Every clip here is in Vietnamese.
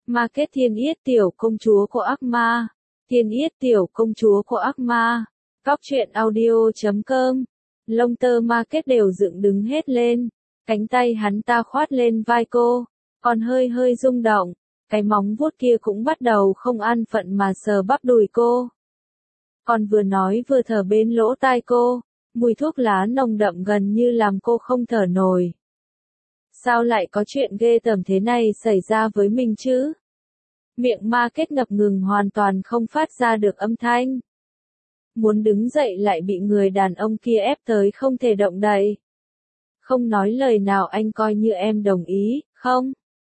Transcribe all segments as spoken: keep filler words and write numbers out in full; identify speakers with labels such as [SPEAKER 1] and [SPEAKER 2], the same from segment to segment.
[SPEAKER 1] Market Thiên Yết tiểu công chúa của ác ma. Thiên Yết tiểu công chúa của ác ma. Cóc truyện audio chấm com. Lông tơ Market đều dựng đứng hết lên. Cánh tay hắn ta khoát lên vai cô. Còn hơi hơi rung động. Cái móng vuốt kia cũng bắt đầu không an phận mà sờ bắp đùi cô. Còn vừa nói vừa thở bên lỗ tai cô. Mùi thuốc lá nồng đậm gần như làm cô không thở nổi. Sao lại có chuyện ghê tởm thế này xảy ra với mình chứ? Miệng Market ngập ngừng hoàn toàn không phát ra được âm thanh. Muốn đứng dậy lại bị người đàn ông kia ép tới không thể động đậy. Không nói lời nào, anh coi như em đồng ý, không?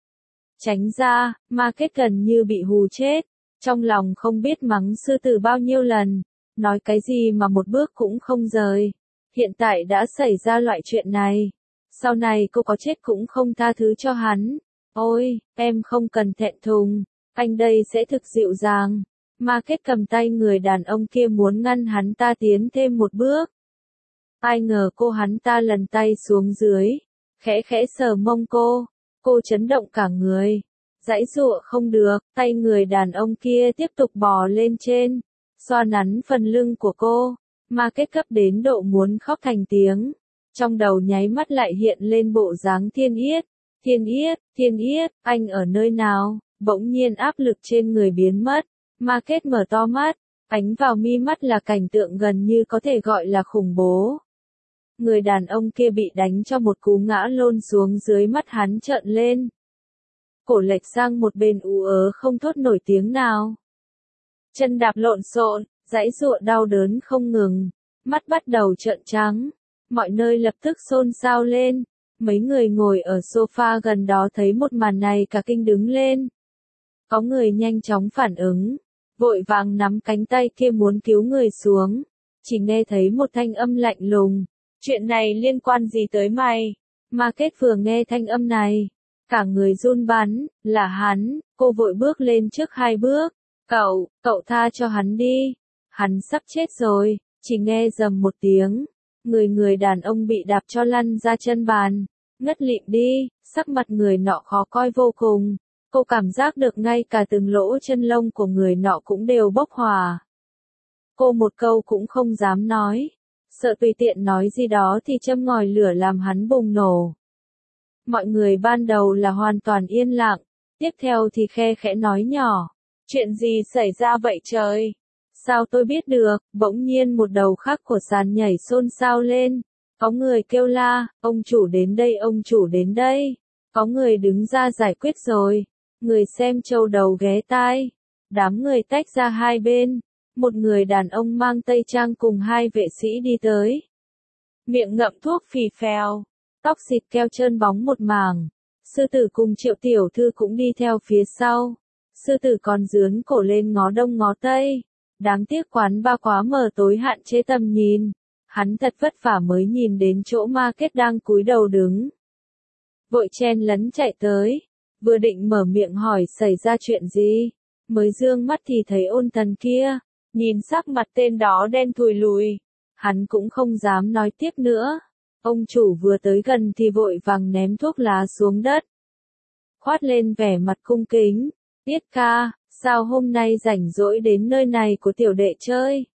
[SPEAKER 1] Tránh ra, Market gần như bị hù chết. Trong lòng không biết mắng sư tử bao nhiêu lần. Nói cái gì mà một bước cũng không rời. Hiện tại đã xảy ra loại chuyện này. Sau này cô có chết cũng không tha thứ cho hắn. Ôi, em không cần thẹn thùng. Anh đây sẽ thực dịu dàng. Market cầm tay người đàn ông kia muốn ngăn hắn ta tiến thêm một bước. Ai ngờ cô hắn ta lần tay xuống dưới. Khẽ khẽ sờ mông cô. Cô chấn động cả người. Giãy giụa không được, tay người đàn ông kia tiếp tục bò lên trên. Xoa nắn phần lưng của cô. Market cấp đến độ muốn khóc thành tiếng. Trong đầu nháy mắt lại hiện lên bộ dáng Thiên Yết. Thiên Yết, Thiên Yết, anh ở nơi nào? Bỗng nhiên áp lực trên người biến mất. Market mở to mắt. Ánh vào mi mắt là cảnh tượng gần như có thể gọi là khủng bố. Người đàn ông kia bị đánh cho một cú ngã lôn xuống dưới, mắt hắn trợn lên. Cổ lệch sang một bên ú ớ không thốt nổi tiếng nào. Chân đạp lộn xộn, giãy giụa đau đớn không ngừng. Mắt bắt đầu trợn trắng. Mọi nơi lập tức xôn xao lên. Mấy người ngồi ở sofa gần đó thấy một màn này cả kinh đứng lên. Có người nhanh chóng phản ứng. Vội vàng nắm cánh tay kia muốn cứu người xuống. Chỉ nghe thấy một thanh âm lạnh lùng. Chuyện này liên quan gì tới mày? Market vừa nghe thanh âm này. Cả người run bắn, là hắn. Cô vội bước lên trước hai bước. Cậu, cậu tha cho hắn đi. Hắn sắp chết rồi. Chỉ nghe rầm một tiếng. Người người đàn ông bị đạp cho lăn ra chân bàn. Ngất lịm đi, sắc mặt người nọ khó coi vô cùng. Cô cảm giác được ngay cả từng lỗ chân lông của người nọ cũng đều bốc hỏa. Cô một câu cũng không dám nói. Sợ tùy tiện nói gì đó thì châm ngòi lửa làm hắn bùng nổ. Mọi người ban đầu là hoàn toàn yên lặng. Tiếp theo thì khe khẽ nói nhỏ. Chuyện gì xảy ra vậy trời? Sao tôi biết được? Bỗng nhiên một đầu khác của sàn nhảy xôn xao lên. Có người kêu la, ông chủ đến đây, ông chủ đến đây. Có người đứng ra giải quyết rồi. Người xem trâu đầu ghé tai. Đám người tách ra hai bên. Một người đàn ông mang tây trang cùng hai vệ sĩ đi tới. Miệng ngậm thuốc phì phèo. Tóc xịt keo trơn bóng một mảng. Sư tử cùng Triệu tiểu thư cũng đi theo phía sau. Sư tử còn dướn cổ lên ngó đông ngó tây. Đáng tiếc quán ba quá mờ tối hạn chế tầm nhìn. Hắn thật vất vả mới nhìn đến chỗ Market đang cúi đầu đứng. Vội chen lấn chạy tới. Vừa định mở miệng hỏi xảy ra chuyện gì. Mới dương mắt thì thấy Ôn Thần kia. Nhìn sắc mặt tên đó đen thùi lùi. Hắn cũng không dám nói tiếp nữa. Ông chủ vừa tới gần thì vội vàng ném thuốc lá xuống đất. Khoát lên vẻ mặt cung kính. Tiết ca, sao hôm nay rảnh rỗi đến nơi này của tiểu đệ chơi?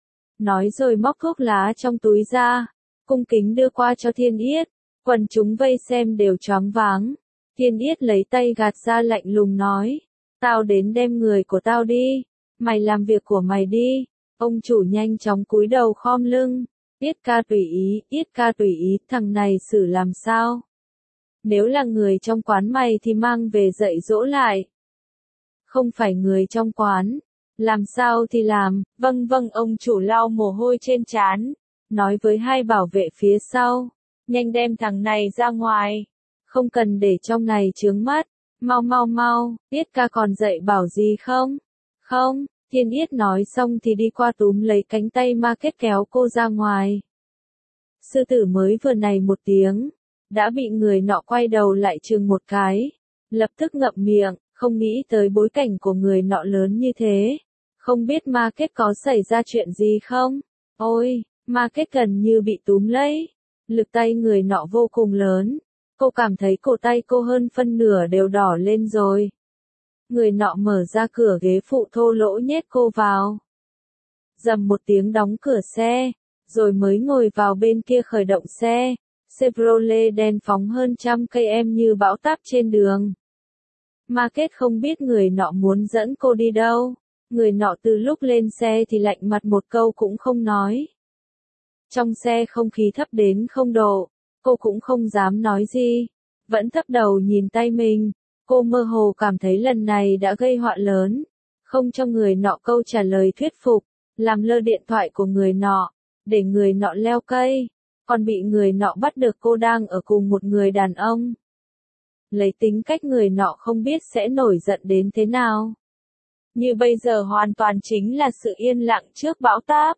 [SPEAKER 1] Nói rồi móc thuốc lá trong túi ra. Cung kính đưa qua cho Thiên Yết. Quần chúng vây xem đều choáng váng. Thiên Yết lấy tay gạt ra lạnh lùng nói. Tao đến đem người của tao đi. Mày làm việc của mày đi. Ông chủ nhanh chóng cúi đầu khom lưng. Tiết ca tùy ý, Tiết ca tùy ý, thằng này xử làm sao? Nếu là người trong quán mày thì mang về dạy dỗ lại. Không phải người trong quán. Làm sao thì làm, vâng vâng, ông chủ lau mồ hôi trên trán. Nói với hai bảo vệ phía sau. Nhanh đem thằng này ra ngoài. Không cần để trong này chướng mắt. Mau mau mau, Tiết ca còn dạy bảo gì không? Không, Thiên Yết nói xong thì đi qua túm lấy cánh tay Market kéo cô ra ngoài. Sư tử mới vừa này một tiếng. Đã bị người nọ quay đầu lại chừng một cái. Lập tức ngậm miệng, không nghĩ tới bối cảnh của người nọ lớn như thế. Không biết Market có xảy ra chuyện gì không? Ôi, Market gần như bị túm lấy. Lực tay người nọ vô cùng lớn. Cô cảm thấy cổ tay cô hơn phân nửa đều đỏ lên rồi. Người nọ mở ra cửa ghế phụ thô lỗ nhét cô vào. Dầm một tiếng đóng cửa xe, rồi mới ngồi vào bên kia khởi động xe. Chevrolet đen phóng hơn trăm cây em như bão táp trên đường. Market không biết người nọ muốn dẫn cô đi đâu. Người nọ từ lúc lên xe thì lạnh mặt một câu cũng không nói. Trong xe không khí thấp đến không độ, cô cũng không dám nói gì. Vẫn thấp đầu nhìn tay mình, cô mơ hồ cảm thấy lần này đã gây họa lớn. Không cho người nọ câu trả lời thuyết phục, làm lơ điện thoại của người nọ, để người nọ leo cây. Còn bị người nọ bắt được cô đang ở cùng một người đàn ông. Lấy tính cách người nọ không biết sẽ nổi giận đến thế nào. Như bây giờ hoàn toàn chính là sự yên lặng trước bão táp.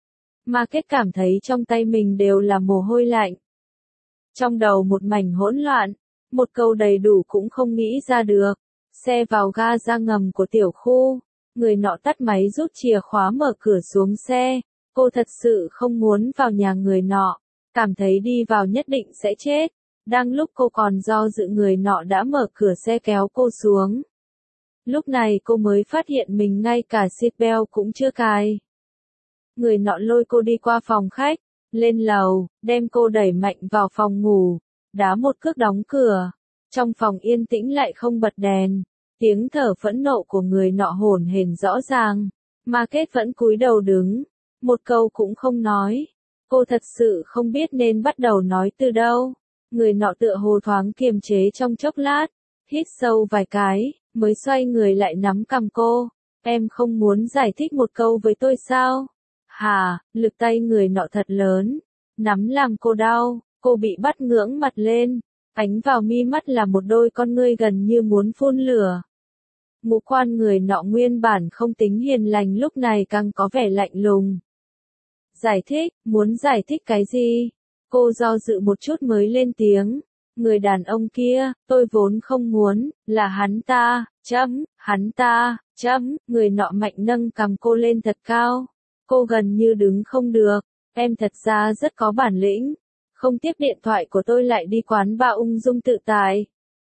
[SPEAKER 1] Market cảm thấy trong tay mình đều là mồ hôi lạnh. Trong đầu một mảnh hỗn loạn, một câu đầy đủ cũng không nghĩ ra được. Xe vào ga ra ngầm của tiểu khu, người nọ tắt máy rút chìa khóa mở cửa xuống xe. Cô thật sự không muốn vào nhà người nọ, cảm thấy đi vào nhất định sẽ chết. Đang lúc cô còn do dự người nọ đã mở cửa xe kéo cô xuống. Lúc này cô mới phát hiện mình ngay cả seatbelt cũng chưa cài. Người nọ lôi cô đi qua phòng khách, lên lầu, đem cô đẩy mạnh vào phòng ngủ, đá một cước đóng cửa. Trong phòng yên tĩnh lại không bật đèn, tiếng thở phẫn nộ của người nọ hổn hển rõ ràng. Market vẫn cúi đầu đứng, một câu cũng không nói. Cô thật sự không biết nên bắt đầu nói từ đâu. Người nọ tựa hồ thoáng kiềm chế trong chốc lát, hít sâu vài cái, mới xoay người lại nắm cằm cô. Em không muốn giải thích một câu với tôi sao? Hà, lực tay người nọ thật lớn, nắm làm cô đau, cô bị bắt ngưỡng mặt lên, ánh vào mi mắt là một đôi con ngươi gần như muốn phun lửa. Ngũ quan người nọ nguyên bản không tính hiền lành lúc này càng có vẻ lạnh lùng. Giải thích, muốn giải thích cái gì? Cô do dự một chút mới lên tiếng. Người đàn ông kia, tôi vốn không muốn, là hắn ta, chấm, hắn ta, chấm, người nọ mạnh nâng cầm cô lên thật cao. Cô gần như đứng không được, em thật ra rất có bản lĩnh. Không tiếp điện thoại của tôi lại đi quán ba ung dung tự tại.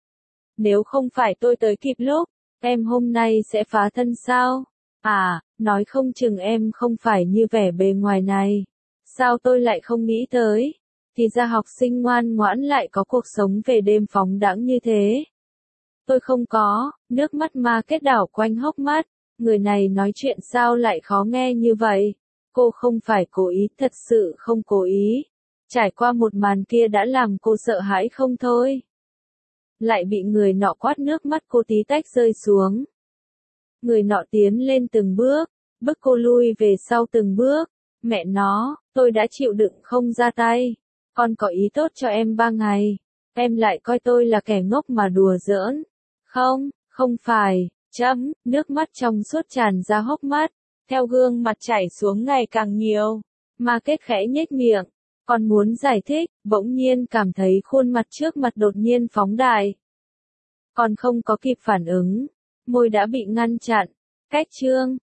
[SPEAKER 1] Nếu không phải tôi tới kịp lúc, em hôm nay sẽ phá thân sao? À, nói không chừng em không phải như vẻ bề ngoài này. Sao tôi lại không nghĩ tới? Thì ra học sinh ngoan ngoãn lại có cuộc sống về đêm phóng đãng như thế. Tôi không có, nước mắt Market đảo quanh hốc mắt. Người này nói chuyện sao lại khó nghe như vậy? Cô không phải cố ý, thật sự không cố ý. Trải qua một màn kia đã làm cô sợ hãi không thôi. Lại bị người nọ quát nước mắt cô tí tách rơi xuống. Người nọ tiến lên từng bước, bức cô lui về sau từng bước. Mẹ nó, tôi đã chịu đựng không ra tay. Con có ý tốt cho em ba ngày. Em lại coi tôi là kẻ ngốc mà đùa giỡn. Không, không phải, chấm, nước mắt trong suốt tràn ra hốc mắt. Theo gương mặt chảy xuống ngày càng nhiều. Market khẽ nhếch miệng. Còn muốn giải thích, bỗng nhiên cảm thấy khuôn mặt trước mặt đột nhiên phóng đại. Còn không có kịp phản ứng. Môi đã bị ngăn chặn. Cách chương.